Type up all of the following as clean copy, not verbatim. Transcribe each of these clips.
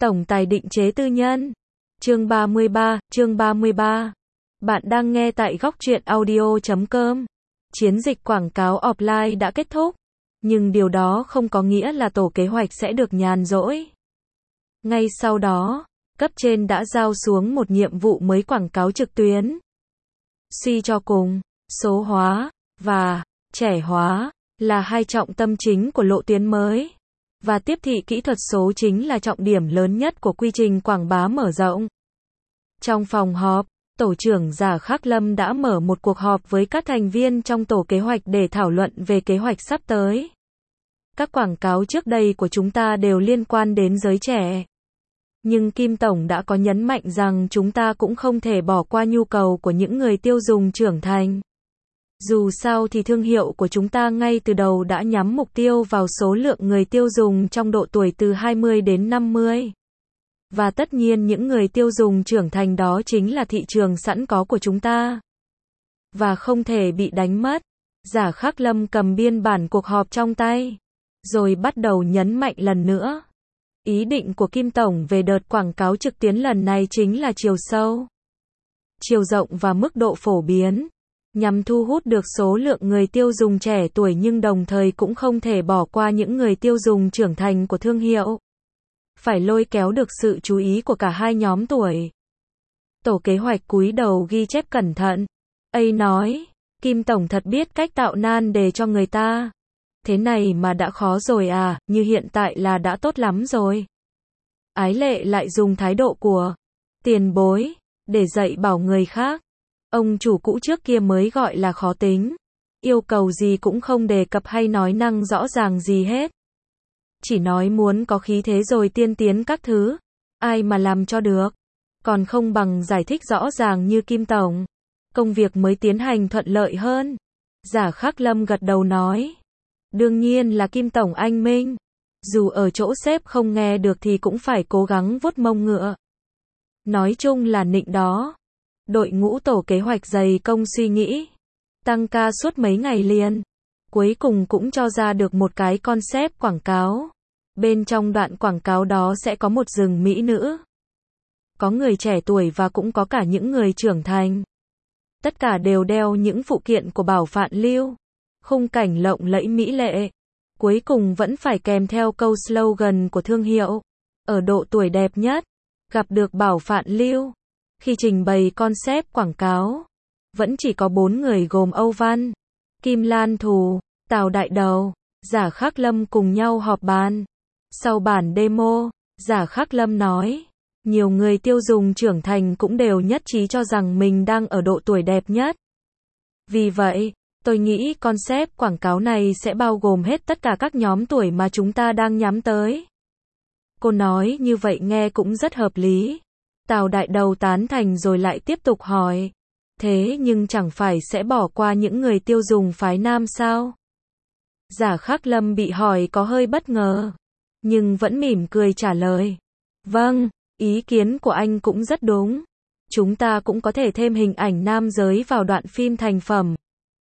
Tổng tài định chế tư nhân. Chương 33. Bạn đang nghe tại góc truyện audio.com. Chiến dịch quảng cáo offline đã kết thúc, nhưng điều đó không có nghĩa là tổ kế hoạch sẽ được nhàn rỗi. Ngay sau đó, cấp trên đã giao xuống một nhiệm vụ mới quảng cáo trực tuyến. Suy cho cùng, số hóa và trẻ hóa là hai trọng tâm chính của lộ tuyến mới. Và tiếp thị kỹ thuật số chính là trọng điểm lớn nhất của quy trình quảng bá mở rộng. Trong phòng họp, tổ trưởng Giả Khắc Lâm đã mở một cuộc họp với các thành viên trong tổ kế hoạch để thảo luận về kế hoạch sắp tới. Các quảng cáo trước đây của chúng ta đều liên quan đến giới trẻ. Nhưng Kim Tổng đã có nhấn mạnh rằng chúng ta cũng không thể bỏ qua nhu cầu của những người tiêu dùng trưởng thành. Dù sao thì thương hiệu của chúng ta ngay từ đầu đã nhắm mục tiêu vào số lượng người tiêu dùng trong độ tuổi từ 20 đến 50. Và tất nhiên những người tiêu dùng trưởng thành đó chính là thị trường sẵn có của chúng ta. Và không thể bị đánh mất. Giả Khắc Lâm cầm biên bản cuộc họp trong tay, rồi bắt đầu nhấn mạnh lần nữa. Ý định của Kim Tổng về đợt quảng cáo trực tuyến lần này chính là chiều sâu, chiều rộng và mức độ phổ biến, nhằm thu hút được số lượng người tiêu dùng trẻ tuổi nhưng đồng thời cũng không thể bỏ qua những người tiêu dùng trưởng thành của thương hiệu. Phải lôi kéo được sự chú ý của cả hai nhóm tuổi. Tổ kế hoạch cúi đầu ghi chép cẩn thận. Nói, Kim Tổng thật biết cách tạo nan đề cho người ta. Thế này mà đã khó rồi à, như hiện tại là đã tốt lắm rồi. Ái Lệ lại dùng thái độ của tiền bối để dạy bảo người khác. Ông chủ cũ trước kia mới gọi là khó tính. Yêu cầu gì cũng không đề cập hay nói năng rõ ràng gì hết. Chỉ nói muốn có khí thế rồi tiên tiến các thứ. Ai mà làm cho được. Còn không bằng giải thích rõ ràng như Kim Tổng. Công việc mới tiến hành thuận lợi hơn. Giả Khắc Lâm gật đầu nói. Đương nhiên là Kim Tổng anh minh. Dù ở chỗ sếp không nghe được thì cũng phải cố gắng vuốt mông ngựa. Nói chung là nịnh đó. Đội ngũ tổ kế hoạch dày công suy nghĩ. Tăng ca suốt mấy ngày liền. Cuối cùng cũng cho ra được một cái concept quảng cáo. Bên trong đoạn quảng cáo đó sẽ có một rừng mỹ nữ. Có người trẻ tuổi và cũng có cả những người trưởng thành. Tất cả đều đeo những phụ kiện của Bảo Phạn Lưu. Khung cảnh lộng lẫy mỹ lệ. Cuối cùng vẫn phải kèm theo câu slogan của thương hiệu. Ở độ tuổi đẹp nhất, gặp được Bảo Phạn Lưu. Khi trình bày concept quảng cáo, vẫn chỉ có 4 người gồm Âu Văn, Kim Lan Thù, Tào Đại Đầu, Giả Khắc Lâm cùng nhau họp bàn. Sau bản demo, Giả Khắc Lâm nói, nhiều người tiêu dùng trưởng thành cũng đều nhất trí cho rằng mình đang ở độ tuổi đẹp nhất. Vì vậy, tôi nghĩ concept quảng cáo này sẽ bao gồm hết tất cả các nhóm tuổi mà chúng ta đang nhắm tới. Cô nói như vậy nghe cũng rất hợp lý. Tào Đại Đầu tán thành rồi lại tiếp tục hỏi. Thế nhưng chẳng phải sẽ bỏ qua những người tiêu dùng phái nam sao? Giả Khắc Lâm bị hỏi có hơi bất ngờ, nhưng vẫn mỉm cười trả lời. Vâng, ý kiến của anh cũng rất đúng. Chúng ta cũng có thể thêm hình ảnh nam giới vào đoạn phim thành phẩm.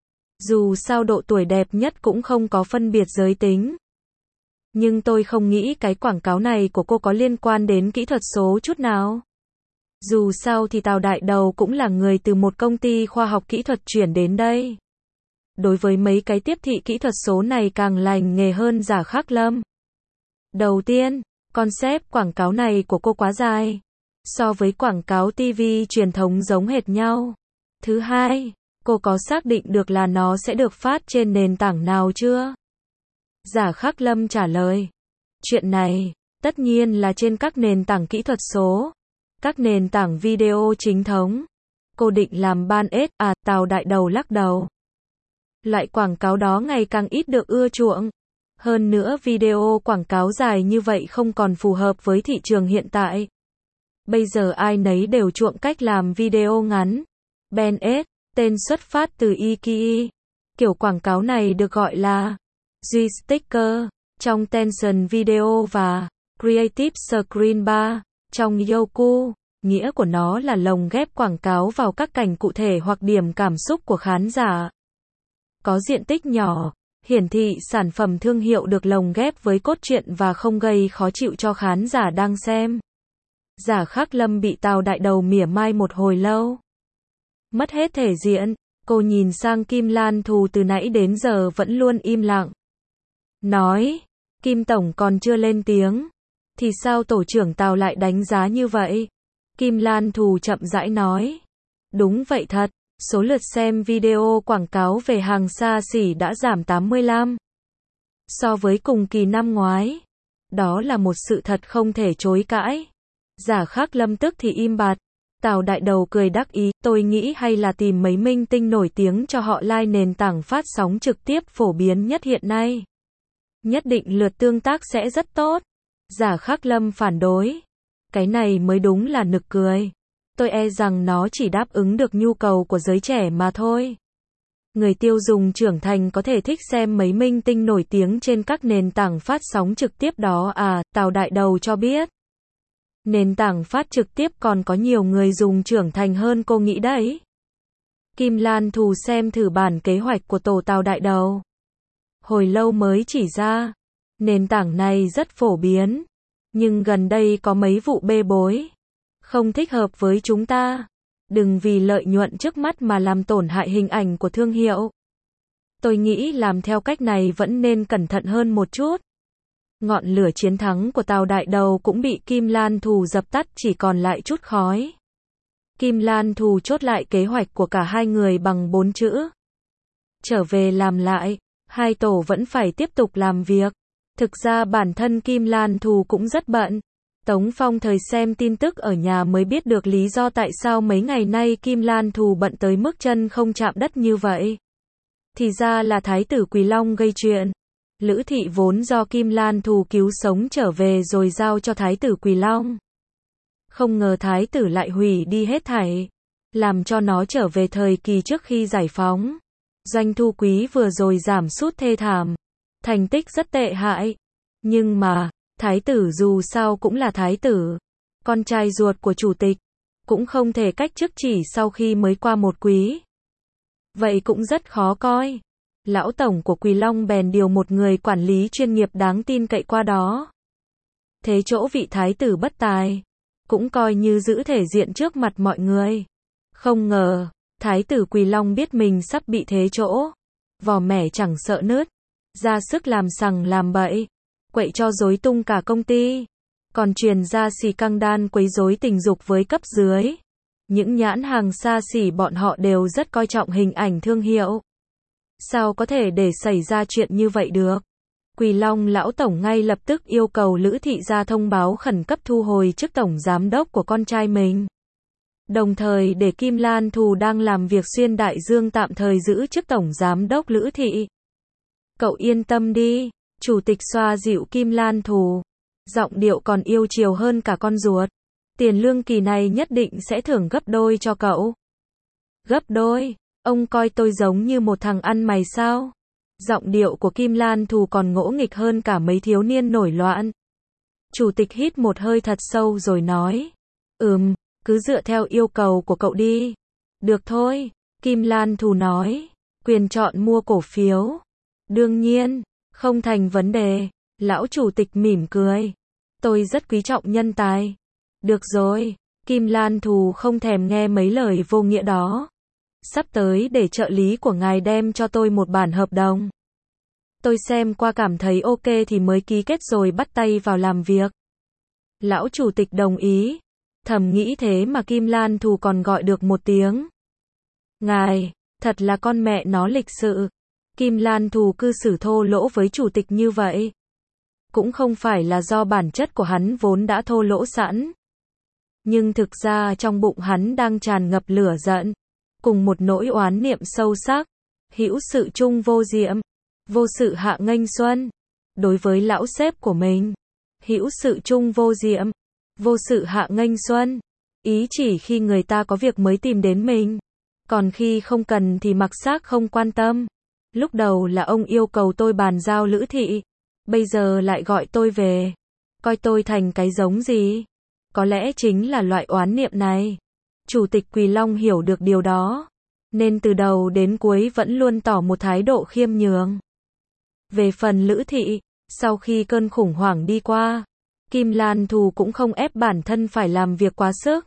Dù sao độ tuổi đẹp nhất cũng không có phân biệt giới tính. Nhưng tôi không nghĩ cái quảng cáo này của cô có liên quan đến kỹ thuật số chút nào. Dù sao thì Tào Đại Đầu cũng là người từ một công ty khoa học kỹ thuật chuyển đến đây. Đối với mấy cái tiếp thị kỹ thuật số này càng lành nghề hơn Giả Khắc Lâm. Đầu tiên, concept quảng cáo này của cô quá dài. So với quảng cáo TV truyền thống giống hệt nhau. Thứ hai, cô có xác định được là nó sẽ được phát trên nền tảng nào chưa? Giả Khắc Lâm trả lời. Chuyện này, tất nhiên là trên các nền tảng kỹ thuật số. Các nền tảng video chính thống. Cô định làm ban ết à? Tào Đại Đầu lắc đầu. Loại quảng cáo đó ngày càng ít được ưa chuộng. Hơn nữa video quảng cáo dài như vậy không còn phù hợp với thị trường hiện tại. Bây giờ ai nấy đều chuộng cách làm video ngắn. Ben S, tên xuất phát từ Iki. Kiểu quảng cáo này được gọi là G-Sticker trong Tencent Video và Creative Screen Bar trong Youku. Nghĩa của nó là lồng ghép quảng cáo vào các cảnh cụ thể hoặc điểm cảm xúc của khán giả. Có diện tích nhỏ, hiển thị sản phẩm thương hiệu được lồng ghép với cốt truyện và không gây khó chịu cho khán giả đang xem. Giả Khắc Lâm bị Tào Đại Đầu mỉa mai một hồi lâu. Mất hết thể diện, cô nhìn sang Kim Lan Thù từ nãy đến giờ vẫn luôn im lặng. Nói, Kim Tổng còn chưa lên tiếng. Thì sao tổ trưởng Tào lại đánh giá như vậy? Kim Lan Thù chậm rãi nói. Đúng vậy thật, số lượt xem video quảng cáo về hàng xa xỉ đã giảm 85% so với cùng kỳ năm ngoái. Đó là một sự thật không thể chối cãi. Giả Khắc Lâm tức thì im bặt. Tào Đại Đầu cười đắc ý, tôi nghĩ hay là tìm mấy minh tinh nổi tiếng cho họ like nền tảng phát sóng trực tiếp phổ biến nhất hiện nay. Nhất định lượt tương tác sẽ rất tốt. Giả Khắc Lâm phản đối. Cái này mới đúng là nực cười. Tôi e rằng nó chỉ đáp ứng được nhu cầu của giới trẻ mà thôi. Người tiêu dùng trưởng thành có thể thích xem mấy minh tinh nổi tiếng trên các nền tảng phát sóng trực tiếp đó à, Tào Đại Đầu cho biết. Nền tảng phát trực tiếp còn có nhiều người dùng trưởng thành hơn cô nghĩ đấy. Kim Lan Thù xem thử bản kế hoạch của tổ Tào Đại Đầu. Hồi lâu mới chỉ ra. Nền tảng này rất phổ biến. Nhưng gần đây có mấy vụ bê bối. Không thích hợp với chúng ta. Đừng vì lợi nhuận trước mắt mà làm tổn hại hình ảnh của thương hiệu. Tôi nghĩ làm theo cách này vẫn nên cẩn thận hơn một chút. Ngọn lửa chiến thắng của Tào Đại Đầu cũng bị Kim Lan Thù dập tắt, chỉ còn lại chút khói. Kim Lan Thù chốt lại kế hoạch của cả hai người bằng 4 chữ. Trở về làm lại, hai tổ vẫn phải tiếp tục làm việc. Thực ra bản thân Kim Lan Thù cũng rất bận. Tống Phong thời xem tin tức ở nhà mới biết được lý do tại sao mấy ngày nay Kim Lan Thù bận tới mức chân không chạm đất như vậy. Thì ra là Thái tử Quỳ Long gây chuyện. Lữ Thị vốn do Kim Lan Thù cứu sống trở về rồi giao cho Thái tử Quỳ Long. Không ngờ Thái tử lại hủy đi hết thảy, làm cho nó trở về thời kỳ trước khi giải phóng. Doanh thu quý vừa rồi giảm sút thê thảm, thành tích rất tệ hại. Nhưng mà, Thái tử dù sao cũng là Thái tử, con trai ruột của chủ tịch, cũng không thể cách chức chỉ sau khi mới qua một quý. Vậy cũng rất khó coi. Lão tổng của Quỳ Long bèn điều một người quản lý chuyên nghiệp đáng tin cậy qua đó. Thế chỗ vị thái tử bất tài, cũng coi như giữ thể diện trước mặt mọi người. Không ngờ, thái tử Quỳ Long biết mình sắp bị thế chỗ. Vò mẻ chẳng sợ nứt, ra sức làm sằng làm bậy, quậy cho rối tung cả công ty. Còn truyền ra xì căng đan quấy rối tình dục với cấp dưới. Những nhãn hàng xa xỉ bọn họ đều rất coi trọng hình ảnh thương hiệu. Sao có thể để xảy ra chuyện như vậy được? Quỳ Long lão tổng ngay lập tức yêu cầu Lữ Thị ra thông báo khẩn cấp thu hồi chức tổng giám đốc của con trai mình. Đồng thời để Kim Lan Thù đang làm việc xuyên đại dương tạm thời giữ chức tổng giám đốc Lữ Thị. Cậu yên tâm đi, chủ tịch xoa dịu Kim Lan Thù. Giọng điệu còn yêu chiều hơn cả con ruột. Tiền lương kỳ này nhất định sẽ thưởng gấp đôi cho cậu. Gấp đôi? Ông coi tôi giống như một thằng ăn mày sao? Giọng điệu của Kim Lan Thù còn ngỗ nghịch hơn cả mấy thiếu niên nổi loạn. Chủ tịch hít một hơi thật sâu rồi nói. Cứ dựa theo yêu cầu của cậu đi. Được thôi, Kim Lan Thù nói. Quyền chọn mua cổ phiếu. Đương nhiên, không thành vấn đề. Lão chủ tịch mỉm cười. Tôi rất quý trọng nhân tài. Được rồi, Kim Lan Thù không thèm nghe mấy lời vô nghĩa đó. Sắp tới để trợ lý của ngài đem cho tôi một bản hợp đồng. Tôi xem qua cảm thấy ok thì mới ký kết rồi bắt tay vào làm việc. Lão chủ tịch đồng ý. Thầm nghĩ thế mà Kim Lan Thù còn gọi được một tiếng. Ngài, thật là con mẹ nó lịch sự. Kim Lan Thù cư xử thô lỗ với chủ tịch như vậy. Cũng không phải là do bản chất của hắn vốn đã thô lỗ sẵn. Nhưng thực ra trong bụng hắn đang tràn ngập lửa giận. Cùng một nỗi oán niệm sâu sắc. Hữu sự chung vô diệm. Vô sự hạ nghênh xuân. Đối với lão sếp của mình. Hữu sự chung vô diệm. Vô sự hạ nghênh xuân. Ý chỉ khi người ta có việc mới tìm đến mình. Còn khi không cần thì mặc xác không quan tâm. Lúc đầu là ông yêu cầu tôi bàn giao Lữ Thị. Bây giờ lại gọi tôi về. Coi tôi thành cái giống gì? Có lẽ chính là loại oán niệm này. Chủ tịch Quỳ Long hiểu được điều đó. Nên từ đầu đến cuối vẫn luôn tỏ một thái độ khiêm nhường. Về phần Lữ Thị, sau khi cơn khủng hoảng đi qua, Kim Lan Thù cũng không ép bản thân phải làm việc quá sức.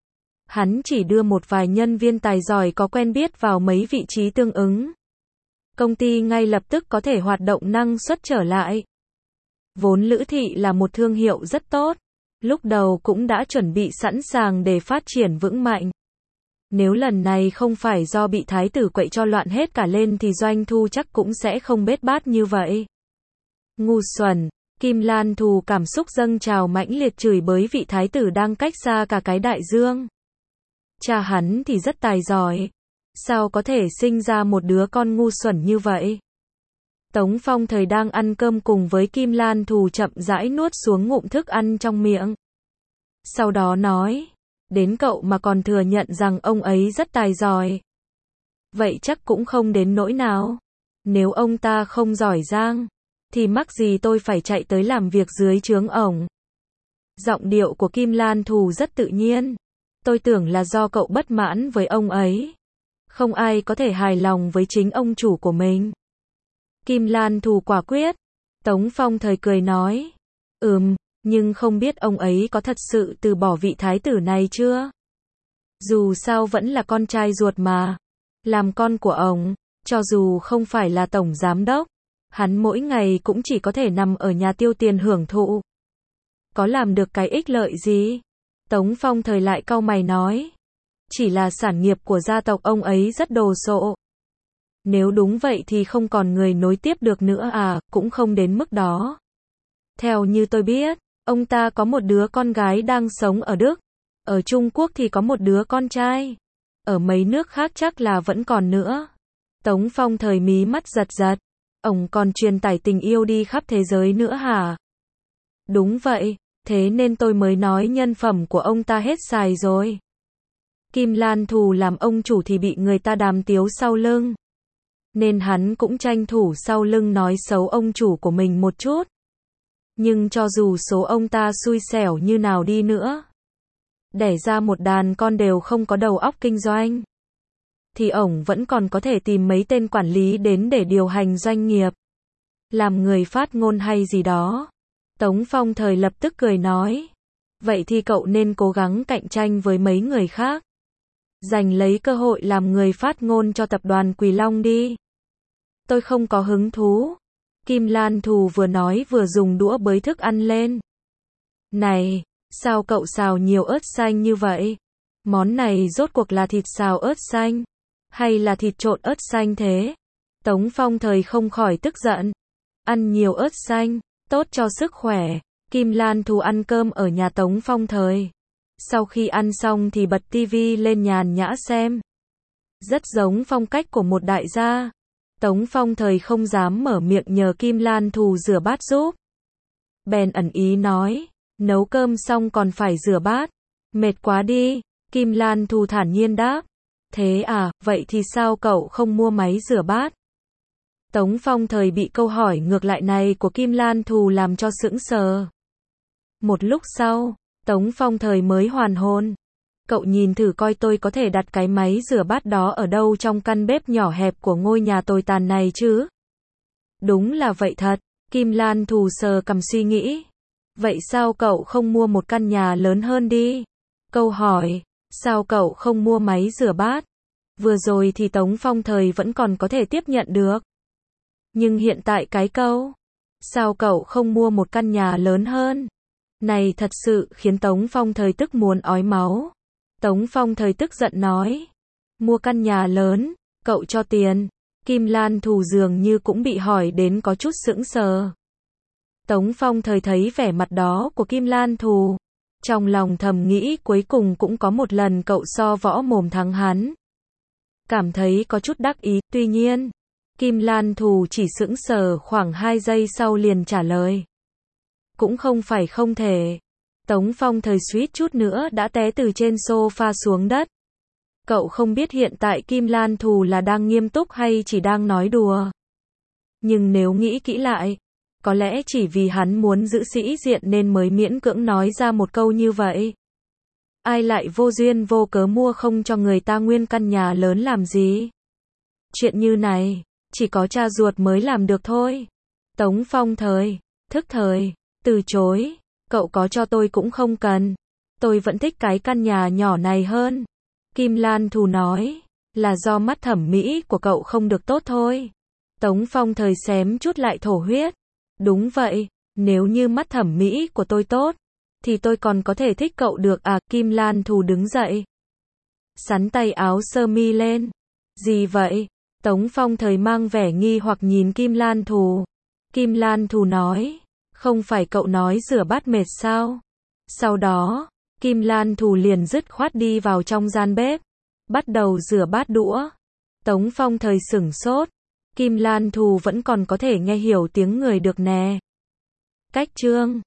Hắn chỉ đưa một vài nhân viên tài giỏi có quen biết vào mấy vị trí tương ứng. Công ty ngay lập tức có thể hoạt động năng suất trở lại. Vốn Lữ Thị là một thương hiệu rất tốt, lúc đầu cũng đã chuẩn bị sẵn sàng để phát triển vững mạnh. Nếu lần này không phải do bị thái tử quậy cho loạn hết cả lên thì doanh thu chắc cũng sẽ không bết bát như vậy. Ngu xuẩn, Kim Lan Thù cảm xúc dâng trào mãnh liệt chửi bới vị thái tử đang cách xa cả cái đại dương. Cha hắn thì rất tài giỏi, sao có thể sinh ra một đứa con ngu xuẩn như vậy? Tống Phong Thời đang ăn cơm cùng với Kim Lan Thù chậm rãi nuốt xuống ngụm thức ăn trong miệng. Sau đó nói, đến cậu mà còn thừa nhận rằng ông ấy rất tài giỏi. Vậy chắc cũng không đến nỗi nào. Nếu ông ta không giỏi giang, thì mắc gì tôi phải chạy tới làm việc dưới trướng ổng. Giọng điệu của Kim Lan Thù rất tự nhiên. Tôi tưởng là do cậu bất mãn với ông ấy. Không ai có thể hài lòng với chính ông chủ của mình. Kim Lan Thù quả quyết. Tống Phong Thời cười nói. Nhưng không biết ông ấy có thật sự từ bỏ vị thái tử này chưa? Dù sao vẫn là con trai ruột mà. Làm con của ông, cho dù không phải là tổng giám đốc, hắn mỗi ngày cũng chỉ có thể nằm ở nhà tiêu tiền hưởng thụ. Có làm được cái ích lợi gì? Tống Phong Thời lại cau mày nói. Chỉ là sản nghiệp của gia tộc ông ấy rất đồ sộ. Nếu đúng vậy thì không còn người nối tiếp được nữa à, cũng không đến mức đó. Theo như tôi biết, ông ta có một đứa con gái đang sống ở Đức. Ở Trung Quốc thì có một đứa con trai. Ở mấy nước khác chắc là vẫn còn nữa. Tống Phong Thời mí mắt giật giật. Ông còn truyền tải tình yêu đi khắp thế giới nữa hả? Đúng vậy, thế nên tôi mới nói nhân phẩm của ông ta hết xài rồi. Kim Lan Thù làm ông chủ thì bị người ta đàm tiếu sau lưng. Nên hắn cũng tranh thủ sau lưng nói xấu ông chủ của mình một chút. Nhưng cho dù số ông ta xui xẻo như nào đi nữa, đẻ ra một đàn con đều không có đầu óc kinh doanh, thì ổng vẫn còn có thể tìm mấy tên quản lý đến để điều hành doanh nghiệp, làm người phát ngôn hay gì đó. Tống Phong Thời lập tức cười nói. Vậy thì cậu nên cố gắng cạnh tranh với mấy người khác. Giành lấy cơ hội làm người phát ngôn cho tập đoàn Quỳ Long đi. Tôi không có hứng thú. Kim Lan Thù vừa nói vừa dùng đũa bới thức ăn lên. Này, sao cậu xào nhiều ớt xanh như vậy? Món này rốt cuộc là thịt xào ớt xanh, hay là thịt trộn ớt xanh thế? Tống Phong Thời không khỏi tức giận. Ăn nhiều ớt xanh, tốt cho sức khỏe. Kim Lan Thù ăn cơm ở nhà Tống Phong Thời. Sau khi ăn xong thì bật tivi lên nhàn nhã xem. Rất giống phong cách của một đại gia. Tống Phong Thời không dám mở miệng nhờ Kim Lan Thù rửa bát giúp. Bèn ẩn ý nói, nấu cơm xong còn phải rửa bát. Mệt quá đi. Kim Lan Thù thản nhiên đáp. Thế à, vậy thì sao cậu không mua máy rửa bát? Tống Phong Thời bị câu hỏi ngược lại này của Kim Lan Thù làm cho sững sờ. Một lúc sau, Tống Phong Thời mới hoàn hồn. Cậu nhìn thử coi tôi có thể đặt cái máy rửa bát đó ở đâu trong căn bếp nhỏ hẹp của ngôi nhà tồi tàn này chứ? Đúng là vậy thật. Kim Lan Thù sờ cằm suy nghĩ. Vậy sao cậu không mua một căn nhà lớn hơn đi? Câu hỏi, sao cậu không mua máy rửa bát? Vừa rồi thì Tống Phong Thời vẫn còn có thể tiếp nhận được. Nhưng hiện tại cái câu, sao cậu không mua một căn nhà lớn hơn? Này thật sự khiến Tống Phong Thời tức muốn ói máu. Tống Phong Thời tức giận nói. Mua căn nhà lớn, cậu cho tiền. Kim Lan Thù dường như cũng bị hỏi đến có chút sững sờ. Tống Phong Thời thấy vẻ mặt đó của Kim Lan Thù. Trong lòng thầm nghĩ cuối cùng cũng có một lần cậu so võ mồm thắng hắn. Cảm thấy có chút đắc ý, tuy nhiên, Kim Lan Thù chỉ sững sờ khoảng 2 giây sau liền trả lời. Cũng không phải không thể. Tống Phong Thời suýt chút nữa đã té từ trên sofa xuống đất. Cậu không biết hiện tại Kim Lan Thù là đang nghiêm túc hay chỉ đang nói đùa. Nhưng nếu nghĩ kỹ lại, có lẽ chỉ vì hắn muốn giữ sĩ diện nên mới miễn cưỡng nói ra một câu như vậy. Ai lại vô duyên vô cớ mua không cho người ta nguyên căn nhà lớn làm gì? Chuyện như này, chỉ có cha ruột mới làm được thôi. Tống Phong Thời, thức thời, từ chối. Cậu có cho tôi cũng không cần. Tôi vẫn thích cái căn nhà nhỏ này hơn. Kim Lan Thù nói, là do mắt thẩm mỹ của cậu không được tốt thôi. Tống Phong thời xém chút lại thổ huyết. Đúng vậy, nếu như mắt thẩm mỹ của tôi tốt, thì tôi còn có thể thích cậu được à. Kim Lan Thù đứng dậy, xắn tay áo sơ mi lên. Gì vậy? Tống Phong thời mang vẻ nghi hoặc nhìn Kim Lan Thù. Kim Lan Thù nói, không phải cậu nói rửa bát mệt sao? Sau đó, Kim Lan Thù liền dứt khoát đi vào trong gian bếp, bắt đầu rửa bát đũa. Tống Phong thời sửng sốt, Kim Lan Thù vẫn còn có thể nghe hiểu tiếng người được nè. Cách chương